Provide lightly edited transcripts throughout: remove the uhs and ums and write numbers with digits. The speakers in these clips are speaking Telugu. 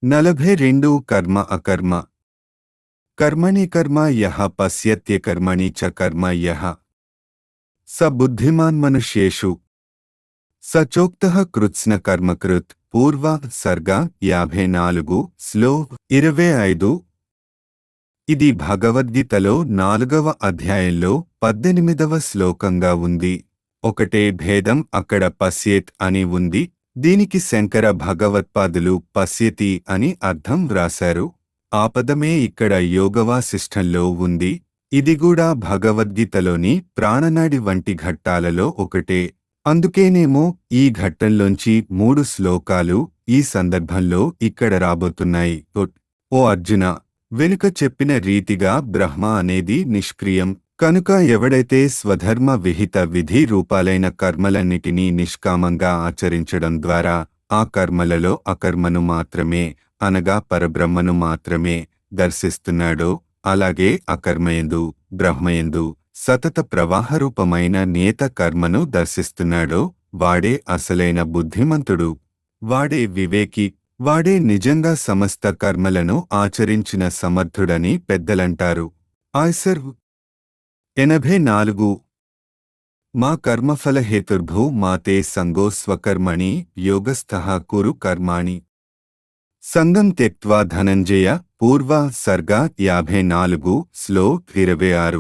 42 కర్మ అకర్మ. కర్మణి కర్మ యః పశ్యత్యకర్మణి చ కర్మ యః స బుద్ధిమాన్ మనుష్యేషు సచోక్తః కృత్స్న కర్మకృత్. పూర్వ సర్గ 54 శ్లో 25. ఇది భగవద్గీతలో 4వ అధ్యాయంలో 18వ శ్లోకంగా ఉంది. ఒకటే భేదం, అక్కడ పశ్యేత్ అని ఉంది. దీనికి శంకర భగవత్పాదులు పశ్యతి అని అర్థం వ్రాశారు. ఆ పదమే ఇక్కడ యోగవాసిష్ఠంలో ఉంది. ఇది కూడా భగవద్గీతలోని ప్రాణనాడి వంటి ఘట్టాలలో ఒకటే. అందుకేనేమో ఈ ఘట్టంలోంచి 3 శ్లోకాలు ఈ సందర్భంలో ఇక్కడ రాబోతున్నాయి. ఓ అర్జున, వెనుక చెప్పిన రీతిగా బ్రహ్మ అనేది నిష్క్రియం కనుక ఎవడైతే స్వధర్మ విహిత విధి రూపాలైన కర్మలన్నిటినీ నిష్కామంగా ఆచరించడం ద్వారా ఆ కర్మలలో అకర్మను మాత్రమే, అనగా పరబ్రహ్మను మాత్రమే దర్శిస్తున్నాడో, అలాగే అకర్మయందు బ్రహ్మయందు సతత ప్రవాహరూపమైన నియత కర్మను దర్శిస్తున్నాడో వాడే అసలైన బుద్ధిమంతుడు, వాడే వివేకి, వాడే నిజంగా సమస్త కర్మలను ఆచరించిన సమర్థుడని పెద్దలంటారు. ఆయ్సర్ 84. మా కర్మఫలహేతుర్భూ మాతే సంగో స్వకర్మణి యోగస్థః కురు కర్మాణి సంగం త్యక్త్వా ధనంజయ. పూర్వ సర్గ 54 శ్లో 26.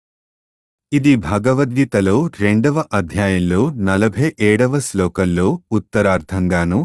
ఇది భగవద్గీతలో 2వ అధ్యాయంలో 47వ శ్లోకంలో ఉత్తరార్థంగాను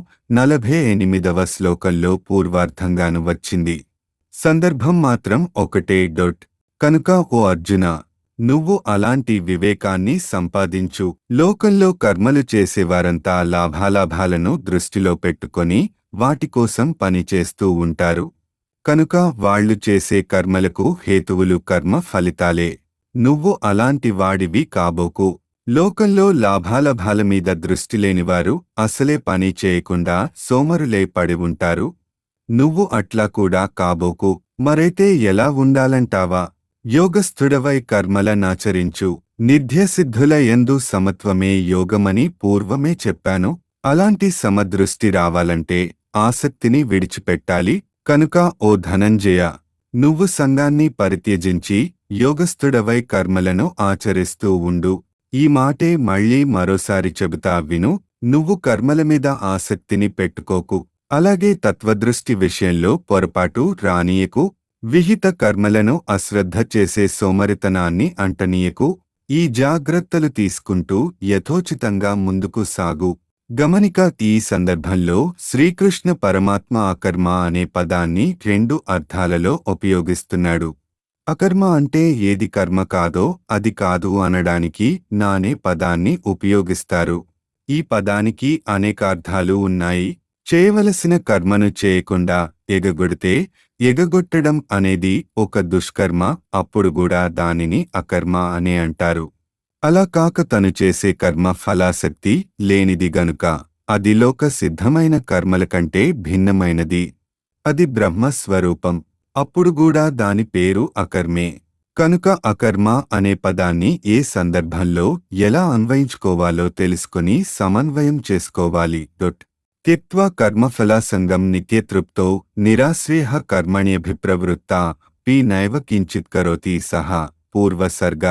48వ శ్లోకంలో పూర్వార్థంగాను వచ్చింది. సందర్భం మాత్రం ఒకటే. కనుక ఓ అర్జున, నువ్వు అలాంటి వివేకాన్ని సంపాదించు. లోకంలో కర్మలు చేసేవారంతా లాభాలాభాలను దృష్టిలో పెట్టుకొని వాటికోసం పనిచేస్తూ ఉంటారు. కనుక వాళ్లు చేసే కర్మలకు హేతువులు కర్మ ఫలితాలే. నువ్వు అలాంటి వాడివి కాబోకు. లోకంలో లాభాలాభాల మీద దృష్టిలేనివారు అసలే పని చేయకుండా సోమరులే పడి ఉంటారు. నువ్వు అట్లా కూడా కాబోకు. మరైతే ఎలా ఉండాలంటావా? యోగస్థుడవై కర్మలనాచరించు. నిధ్యసిద్ధుల యందు సమత్వమే యోగమని పూర్వమే చెప్పాను. అలాంటి సమదృష్టి రావాలంటే ఆసక్తిని విడిచిపెట్టాలి. కనుక ఓ ధనంజయ, నువ్వు సంగాన్ని పరిత్యజించి యోగస్థుడవై కర్మలను ఆచరిస్తూ ఉండు. ఈ మాటే మళ్ళీ మరోసారి చెబుతా విను. నువ్వు కర్మల మీద ఆసక్తిని పెట్టుకోకు. అలాగే తత్వదృష్టి విషయంలో పొరపాటు రానీయకు. విహిత కర్మలను అశ్రద్ధ చేసే సోమరితనాన్ని అంటనీయకు. ఈ జాగ్రత్తలు తీసుకుంటూ యథోచితంగా ముందుకు సాగు. గమనిక, ఈ సందర్భంలో శ్రీకృష్ణ పరమాత్మ అకర్మ అనే పదాన్ని 2 అర్థాలలో ఉపయోగిస్తున్నాడు. అకర్మ అంటే ఏది కర్మ కాదో అది కాదు అనడానికి నా అనే పదాన్ని ఉపయోగిస్తారు. ఈ పదానికి అనేకార్థాలు ఉన్నాయి. చేయవలసిన కర్మను చేయకుండా ఎగగొడితే ఎగగొట్టడం అనేది ఒక దుష్కర్మ. అప్పుడు కూడా దానిని అకర్మ అనే అంటారు. అలా కాక తను చేసే కర్మ ఫలాసక్తి లేనిది గనుక అది లోక సిద్ధమైన కర్మల కంటే భిన్నమైనది. అది బ్రహ్మస్వరూపం. అప్పుడు కూడా దాని పేరు అకర్మే. కనుక అకర్మ అనే పదాన్ని ఏ సందర్భంలో ఎలా అన్వయించుకోవాలో తెలుసుకుని సమన్వయం చేసుకోవాలి. త్యక్త్వా కర్మఫలాసంగం నిత్యతృప్తో నిరాశ్రయః కర్మణ్యభిప్రవృత్తా పి నైవ కించిత్ కరోతి సహా. పూర్వసర్గ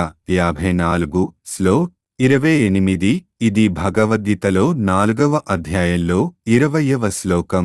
54 శ్లో 28. ఇది భగవద్గీతలో 4వ అధ్యాయంలో 20వ శ్లోకం.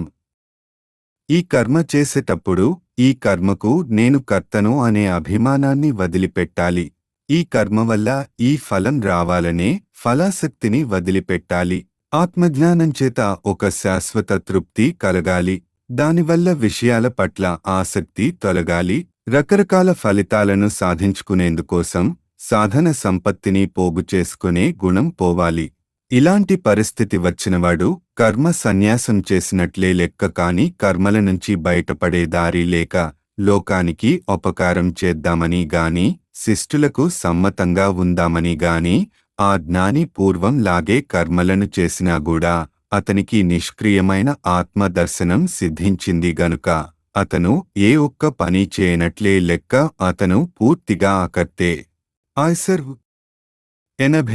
ఈ కర్మ చేసేటప్పుడు ఈ కర్మకు నేను కర్తను అనే అభిమానాన్ని వదిలిపెట్టాలి. ఈ కర్మ వల్ల ఈ ఫలం రావాలనే ఫలాసక్తిని వదిలిపెట్టాలి. ఆత్మజ్ఞానం చేత ఒక శాశ్వత తృప్తి కలగాలి. దానివల్ల విషయాల పట్ల ఆసక్తి తొలగాలి. రకరకాల ఫలితాలను సాధించుకునేందుకోసం సాధన సంపత్తిని పోగు చేసుకునే గుణం పోవాలి. ఇలాంటి పరిస్థితి వచ్చినవాడు కర్మ సన్యాసం చేసినట్లే లెక్క. కాని కర్మల నుంచి బయటపడే దారి లేక లోకానికి ఉపకారం చేద్దామని గాని శిష్టులకు సమ్మతంగా ఉందామని గాని ఆ జ్ఞాని పూర్వం లాగే కర్మలను చేసినా కూడా అతనికి నిష్క్రియమైన ఆత్మదర్శనం సిద్ధించింది గనుక అతను ఏ ఒక్క పని చేయనట్లే లెక్క. అతను పూర్తిగా అకర్తే. ఆయ్సర్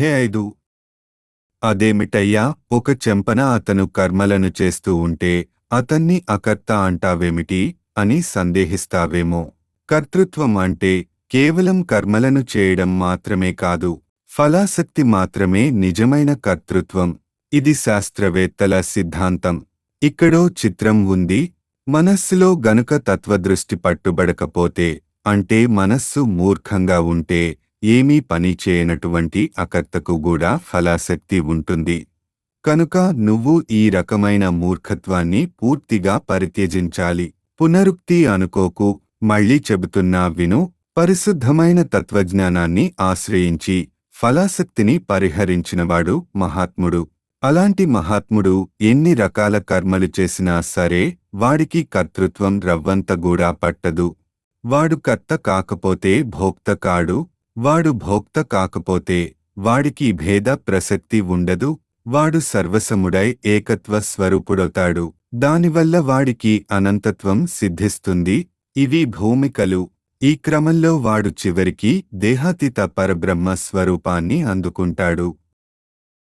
85. అదేమిటయ్యా, ఒక చెంపన అతను కర్మలను చేస్తూ ఉంటే అతన్ని అకర్త అంటావేమిటి అని సందేహిస్తావేమో. కర్తృత్వం అంటే కేవలం కర్మలను చేయడం మాత్రమే కాదు, ఫలాసక్తి మాత్రమే నిజమైన కర్తృత్వం. ఇది శాస్త్రవేత్తల సిద్ధాంతం. ఇక్కడో చిత్రం ఉంది. మనస్సులో గనుక తత్వదృష్టి పట్టుబడకపోతే, అంటే మనస్సు మూర్ఖంగా ఉంటే, ఏమీ పని చేయనటువంటి అకర్తకు కూడా ఫలాసక్తి ఉంటుంది. కనుక నువ్వు ఈ రకమైన మూర్ఖత్వాన్ని పూర్తిగా పరిత్యజించాలి. పునరుక్తి అనుకోకు, మళ్ళీ చెబుతున్నా విను. పరిశుద్ధమైన తత్వజ్ఞానాన్ని ఆశ్రయించి ఫలాసక్తిని పరిహరించినవాడు మహాత్ముడు. అలాంటి మహాత్ముడు ఎన్ని రకాల కర్మలు చేసినా సరే వాడికి కర్తృత్వం రవ్వంత కూడా పట్టదు. వాడు కర్త కాకపోతే భోక్త కాడు, వాడు భోక్త కాకపోతే వాడికి భేద ప్రసక్తి ఉండదు. వాడు సర్వసముడై ఏకత్వ స్వరూపుడవుతాడు. దానివల్ల వాడికి అనంతత్వం సిద్ధిస్తుంది. ఇవి భూమికలు. ఈ క్రమంలో వాడు చివరికి దేహాతీత పరబ్రహ్మ స్వరూపాన్ని అందుకుంటాడు.